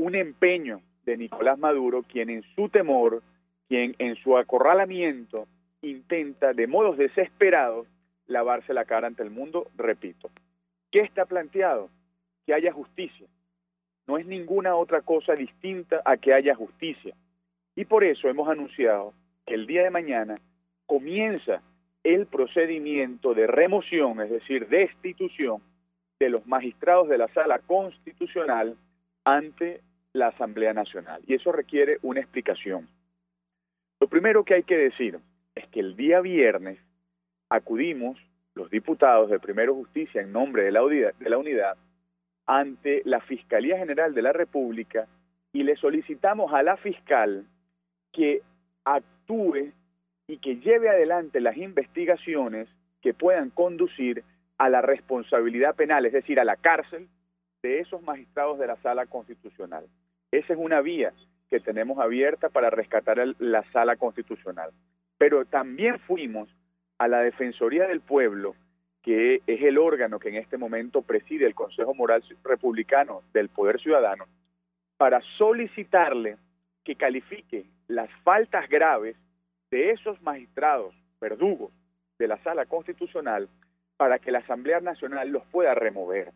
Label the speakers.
Speaker 1: un empeño de Nicolás Maduro, quien en su temor, quien en su acorralamiento intenta de modos desesperados lavarse la cara ante el mundo. Repito, ¿qué está planteado? Que haya justicia. No es ninguna otra cosa distinta a que haya justicia. Y por eso hemos anunciado que el día de mañana comienza el procedimiento de remoción, es decir, destitución de los magistrados de la Sala Constitucional ante la Asamblea Nacional. Y eso requiere una explicación. Lo primero que hay que decir es que el día viernes acudimos los diputados de Primero Justicia en nombre de la unidad ante la Fiscalía General de la República y le solicitamos a la fiscal que actúe y que lleve adelante las investigaciones que puedan conducir a la responsabilidad penal, es decir, a la cárcel de esos magistrados de la Sala Constitucional. Esa es una vía que tenemos abierta para rescatar la Sala Constitucional. Pero también fuimos a la Defensoría del Pueblo, que es el órgano que en este momento preside el Consejo Moral Republicano del Poder Ciudadano, para solicitarle que califique las faltas graves de esos magistrados verdugos de la Sala Constitucional para que la Asamblea Nacional los pueda remover.